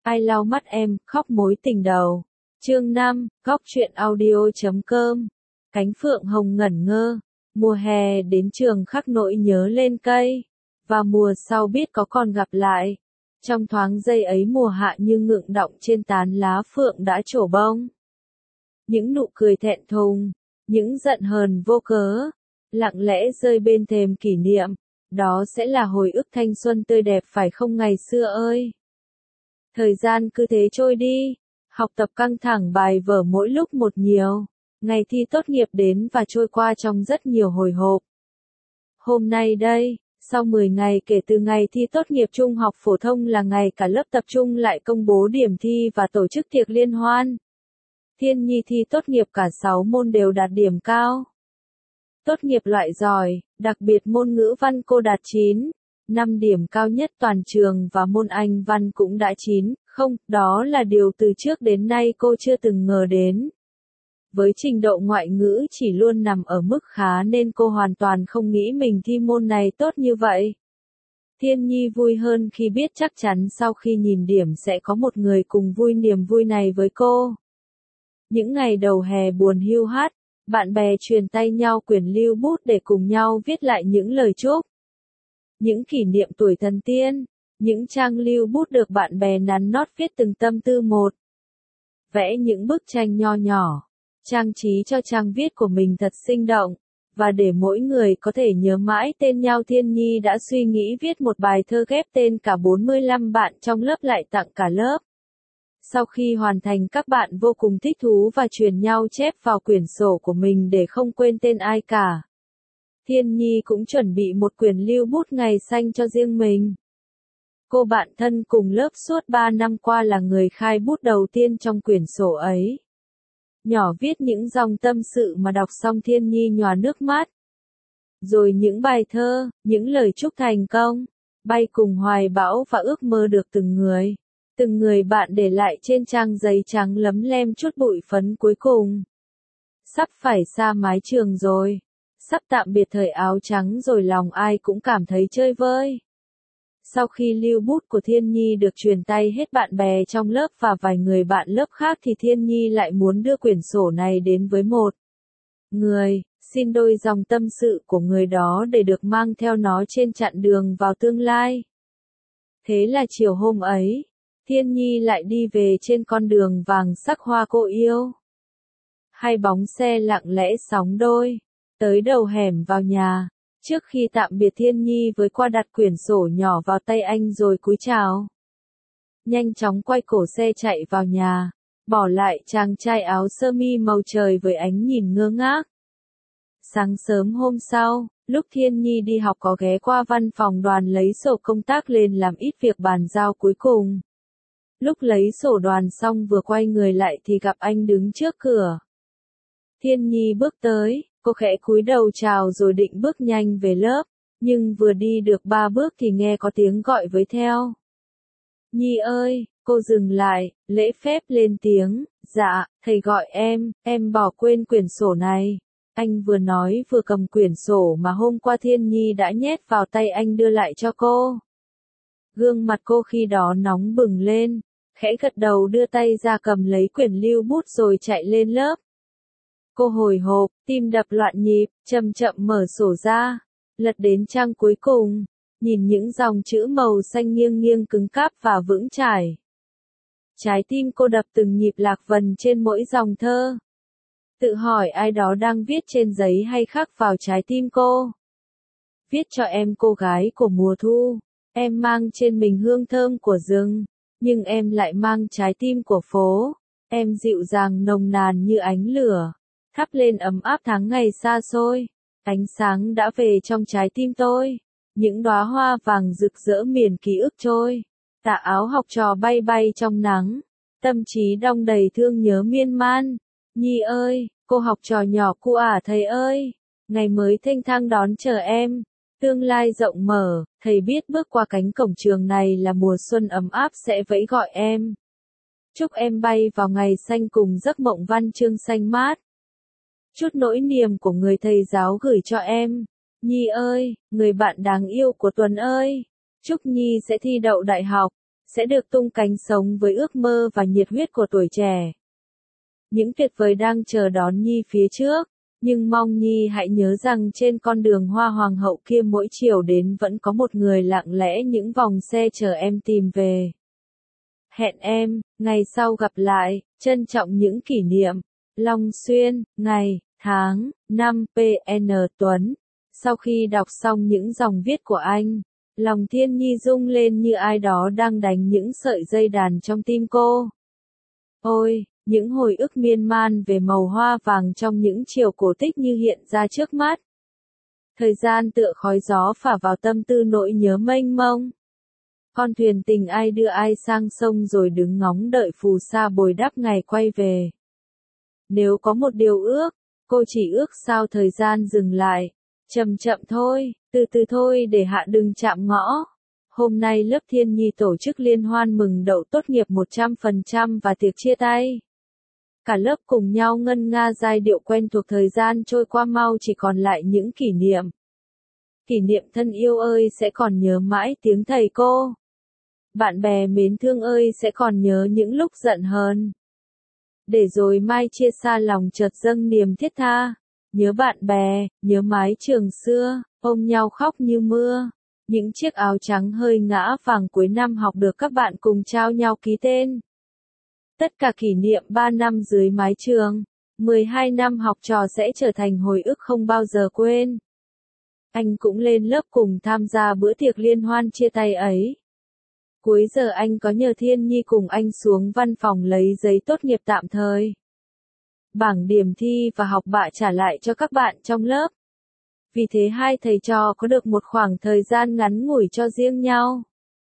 Ai lau mắt em, khóc mối tình đầu. Chương 5, góc truyện audio.com. Cánh phượng hồng ngẩn ngơ. Mùa hè đến trường khắc nỗi nhớ lên cây. Và mùa sau biết có còn gặp lại. Trong thoáng giây ấy mùa hạ như ngượng đọng trên tán lá phượng đã trổ bông. Những nụ cười thẹn thùng, những giận hờn vô cớ, lặng lẽ rơi bên thềm kỷ niệm. Đó sẽ là hồi ức thanh xuân tươi đẹp phải không ngày xưa ơi. Thời gian cứ thế trôi đi, học tập căng thẳng bài vở mỗi lúc một nhiều, ngày thi tốt nghiệp đến và trôi qua trong rất nhiều hồi hộp. Hôm nay đây, sau 10 ngày kể từ ngày thi tốt nghiệp trung học phổ thông là ngày cả lớp tập trung lại công bố điểm thi và tổ chức tiệc liên hoan. Thiên Nhi thi tốt nghiệp cả 6 môn đều đạt điểm cao. Tốt nghiệp loại giỏi, đặc biệt môn ngữ văn cô đạt 9, 5 điểm cao nhất toàn trường và môn Anh văn cũng đã 9, không, đó là điều từ trước đến nay cô chưa từng ngờ đến. Với trình độ ngoại ngữ chỉ luôn nằm ở mức khá nên cô hoàn toàn không nghĩ mình thi môn này tốt như vậy. Thiên Nhi vui hơn khi biết chắc chắn sau khi nhìn điểm sẽ có một người cùng vui niềm vui này với cô. Những ngày đầu hè buồn hiu hắt, bạn bè truyền tay nhau quyển lưu bút để cùng nhau viết lại những lời chúc. Những kỷ niệm tuổi thần tiên, những trang lưu bút được bạn bè nắn nót viết từng tâm tư một. Vẽ những bức tranh nho nhỏ, trang trí cho trang viết của mình thật sinh động, và để mỗi người có thể nhớ mãi tên nhau Thiên Nhi đã suy nghĩ viết một bài thơ ghép tên cả 45 bạn trong lớp lại tặng cả lớp. Sau khi hoàn thành các bạn vô cùng thích thú và truyền nhau chép vào quyển sổ của mình để không quên tên ai cả. Thiên Nhi cũng chuẩn bị một quyển lưu bút ngày xanh cho riêng mình. Cô bạn thân cùng lớp suốt 3 năm qua là người khai bút đầu tiên trong quyển sổ ấy. Nhỏ viết những dòng tâm sự mà đọc xong Thiên Nhi nhòa nước mắt. Rồi những bài thơ, những lời chúc thành công, bay cùng hoài bão và ước mơ được từng người bạn để lại trên trang giấy trắng lấm lem chút bụi phấn cuối cùng. Sắp phải xa mái trường rồi, sắp tạm biệt thời áo trắng rồi lòng ai cũng cảm thấy chơi vơi. Sau khi lưu bút của Thiên Nhi được truyền tay hết bạn bè trong lớp và vài người bạn lớp khác thì Thiên Nhi lại muốn đưa quyển sổ này đến với một người, xin đôi dòng tâm sự của người đó để được mang theo nó trên chặng đường vào tương lai. Thế là chiều hôm ấy, Thiên Nhi lại đi về trên con đường vàng sắc hoa cô yêu. Hai bóng xe lặng lẽ sóng đôi, tới đầu hẻm vào nhà. Trước khi tạm biệt Thiên Nhi với qua đặt quyển sổ nhỏ vào tay anh rồi cúi chào. Nhanh chóng quay cổ xe chạy vào nhà, bỏ lại chàng trai áo sơ mi màu trời với ánh nhìn ngơ ngác. Sáng sớm hôm sau, lúc Thiên Nhi đi học có ghé qua văn phòng đoàn lấy sổ công tác lên làm ít việc bàn giao cuối cùng. Lúc lấy sổ đoàn xong vừa quay người lại thì gặp anh đứng trước cửa. Thiên Nhi bước tới. Cô khẽ cúi đầu chào rồi định bước nhanh về lớp, nhưng vừa đi được 3 bước thì nghe có tiếng gọi với theo. Nhi ơi, cô dừng lại, lễ phép lên tiếng, dạ, thầy gọi em bỏ quên quyển sổ này. Anh vừa nói vừa cầm quyển sổ mà hôm qua Thiên Nhi đã nhét vào tay anh đưa lại cho cô. Gương mặt cô khi đó nóng bừng lên, khẽ gật đầu đưa tay ra cầm lấy quyển lưu bút rồi chạy lên lớp. Cô hồi hộp, tim đập loạn nhịp, chậm chậm mở sổ ra, lật đến trang cuối cùng, nhìn những dòng chữ màu xanh nghiêng nghiêng cứng cáp và vững chãi. Trái tim cô đập từng nhịp lạc vần trên mỗi dòng thơ. Tự hỏi ai đó đang viết trên giấy hay khắc vào trái tim cô. Viết cho em cô gái của mùa thu, em mang trên mình hương thơm của rừng, nhưng em lại mang trái tim của phố, em dịu dàng nồng nàn như ánh lửa. Thắp lên ấm áp tháng ngày xa xôi, ánh sáng đã về trong trái tim tôi, những đóa hoa vàng rực rỡ miền ký ức trôi, tà áo học trò bay bay trong nắng, tâm trí đong đầy thương nhớ miên man. Nhi ơi, cô học trò nhỏ cu thầy ơi, ngày mới thênh thang đón chờ em, tương lai rộng mở, thầy biết bước qua cánh cổng trường này là mùa xuân ấm áp sẽ vẫy gọi em. Chúc em bay vào ngày xanh cùng giấc mộng văn chương xanh mát. Chút nỗi niềm của người thầy giáo gửi cho em. Nhi ơi, người bạn đáng yêu của Tuấn ơi. Chúc Nhi sẽ thi đậu đại học, sẽ được tung cánh sống với ước mơ và nhiệt huyết của tuổi trẻ. Những tuyệt vời đang chờ đón Nhi phía trước, nhưng mong Nhi hãy nhớ rằng trên con đường hoa hoàng hậu kia mỗi chiều đến vẫn có một người lặng lẽ những vòng xe chờ em tìm về. Hẹn em, ngày sau gặp lại, trân trọng những kỷ niệm. Long Xuyên, ngày, tháng, năm, PN Tuấn. Sau khi đọc xong những dòng viết của anh, lòng Thiên Nhi rung lên như ai đó đang đánh những sợi dây đàn trong tim cô. Ôi, những hồi ức miên man về màu hoa vàng trong những chiều cổ tích như hiện ra trước mắt. Thời gian tựa khói gió phả vào tâm tư nỗi nhớ mênh mông. Con thuyền tình ai đưa ai sang sông rồi đứng ngóng đợi phù sa bồi đắp ngày quay về. Nếu có một điều ước, cô chỉ ước sao thời gian dừng lại. Chậm chậm thôi, từ từ thôi để hạ đừng chạm ngõ. Hôm nay lớp Thiên Nhi tổ chức liên hoan mừng đậu tốt nghiệp 100% và tiệc chia tay. Cả lớp cùng nhau ngân nga giai điệu quen thuộc, thời gian trôi qua mau chỉ còn lại những kỷ niệm. Kỷ niệm thân yêu ơi sẽ còn nhớ mãi tiếng thầy cô. Bạn bè mến thương ơi sẽ còn nhớ những lúc giận hờn. Để rồi mai chia xa lòng chợt dâng niềm thiết tha. Nhớ bạn bè, nhớ mái trường xưa, ôm nhau khóc như mưa. Những chiếc áo trắng hơi ngã vàng cuối năm học được các bạn cùng trao nhau ký tên. Tất cả kỷ niệm 3 năm dưới mái trường, 12 năm học trò sẽ trở thành hồi ức không bao giờ quên. Anh cũng lên lớp cùng tham gia bữa tiệc liên hoan chia tay ấy. Cuối giờ anh có nhờ Thiên Nhi cùng anh xuống văn phòng lấy giấy tốt nghiệp tạm thời. Bảng điểm thi và học bạ trả lại cho các bạn trong lớp. Vì thế hai thầy trò có được một khoảng thời gian ngắn ngủi cho riêng nhau.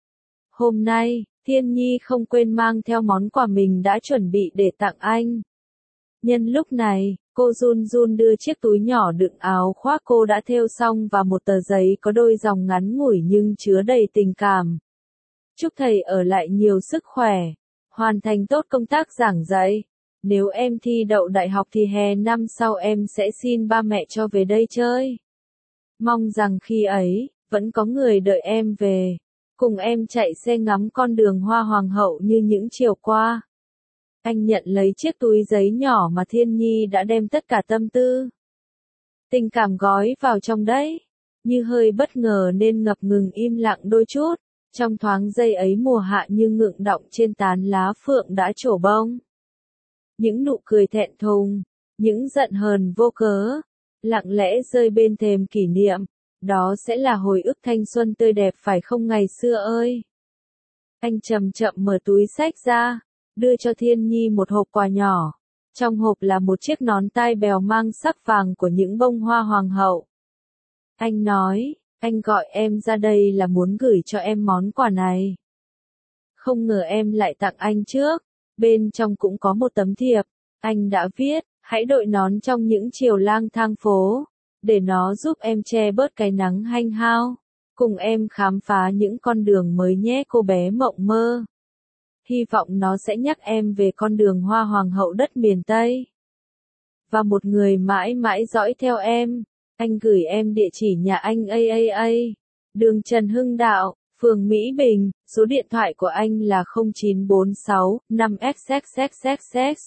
Hôm nay, Thiên Nhi không quên mang theo món quà mình đã chuẩn bị để tặng anh. Nhân lúc này, cô run run đưa chiếc túi nhỏ đựng áo khoác cô đã thêu xong và một tờ giấy có đôi dòng ngắn ngủi nhưng chứa đầy tình cảm. Chúc thầy ở lại nhiều sức khỏe, hoàn thành tốt công tác giảng dạy. Nếu em thi đậu đại học thì hè năm sau em sẽ xin ba mẹ cho về đây chơi. Mong rằng khi ấy, vẫn có người đợi em về, cùng em chạy xe ngắm con đường hoa hoàng hậu như những chiều qua. Anh nhận lấy chiếc túi giấy nhỏ mà Thiên Nhi đã đem tất cả tâm tư, tình cảm gói vào trong đấy, như hơi bất ngờ nên ngập ngừng im lặng đôi chút. Trong thoáng giây ấy mùa hạ như ngượng đọng trên tán lá phượng đã trổ bông. Những nụ cười thẹn thùng, những giận hờn vô cớ, lặng lẽ rơi bên thềm kỷ niệm, đó sẽ là hồi ức thanh xuân tươi đẹp phải không ngày xưa ơi. Anh chậm chậm mở túi xách ra, đưa cho Thiên Nhi một hộp quà nhỏ. Trong hộp là một chiếc nón tai bèo mang sắc vàng của những bông hoa hoàng hậu. Anh nói, anh gọi em ra đây là muốn gửi cho em món quà này. Không ngờ em lại tặng anh trước. Bên trong cũng có một tấm thiệp. Anh đã viết, hãy đội nón trong những chiều lang thang phố, để nó giúp em che bớt cái nắng hanh hao. Cùng em khám phá những con đường mới nhé cô bé mộng mơ. Hy vọng nó sẽ nhắc em về con đường hoa hoàng hậu đất miền Tây. Và một người mãi mãi dõi theo em. Anh gửi em địa chỉ nhà anh AAA. Đường Trần Hưng Đạo, phường Mỹ Bình, số điện thoại của anh là 0946 5XXXXX.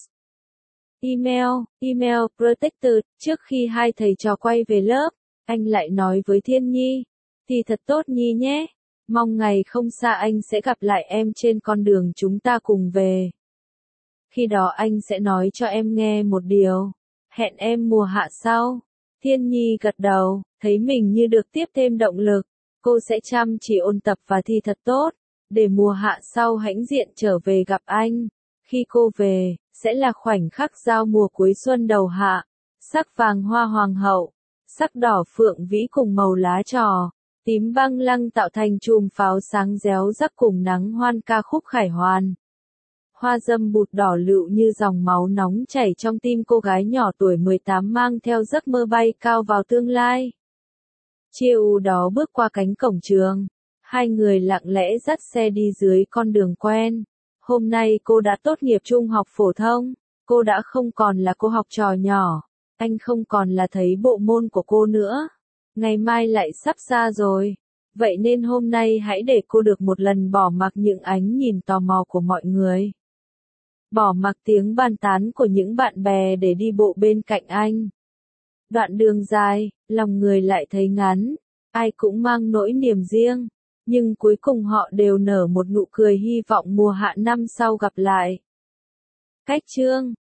Email protected. Trước khi hai thầy trò quay về lớp, anh lại nói với Thiên Nhi, thì thật tốt Nhi nhé. Mong ngày không xa anh sẽ gặp lại em trên con đường chúng ta cùng về. Khi đó anh sẽ nói cho em nghe một điều. Hẹn em mùa hạ sau. Thiên Nhi gật đầu, thấy mình như được tiếp thêm động lực. Cô sẽ chăm chỉ ôn tập và thi thật tốt, để mùa hạ sau hãnh diện trở về gặp anh. Khi cô về, sẽ là khoảnh khắc giao mùa cuối xuân đầu hạ. Sắc vàng hoa hoàng hậu, sắc đỏ phượng vĩ cùng màu lá trò, tím băng lăng tạo thành chùm pháo sáng réo rắc cùng nắng hoan ca khúc khải hoàn. Hoa dâm bụt đỏ lựu như dòng máu nóng chảy trong tim cô gái nhỏ tuổi 18 mang theo giấc mơ bay cao vào tương lai. Chiều đó bước qua cánh cổng trường, hai người lặng lẽ dắt xe đi dưới con đường quen. Hôm nay cô đã tốt nghiệp trung học phổ thông, cô đã không còn là cô học trò nhỏ, anh không còn là thầy bộ môn của cô nữa. Ngày mai lại sắp ra rồi, Vậy nên hôm nay hãy để cô được một lần bỏ mặc những ánh nhìn tò mò của mọi người. Bỏ mặc tiếng bàn tán của những bạn bè để đi bộ bên cạnh anh. Đoạn đường dài, lòng người lại thấy ngắn, ai cũng mang nỗi niềm riêng, nhưng cuối cùng họ đều nở một nụ cười hy vọng mùa hạ năm sau gặp lại. Cách chương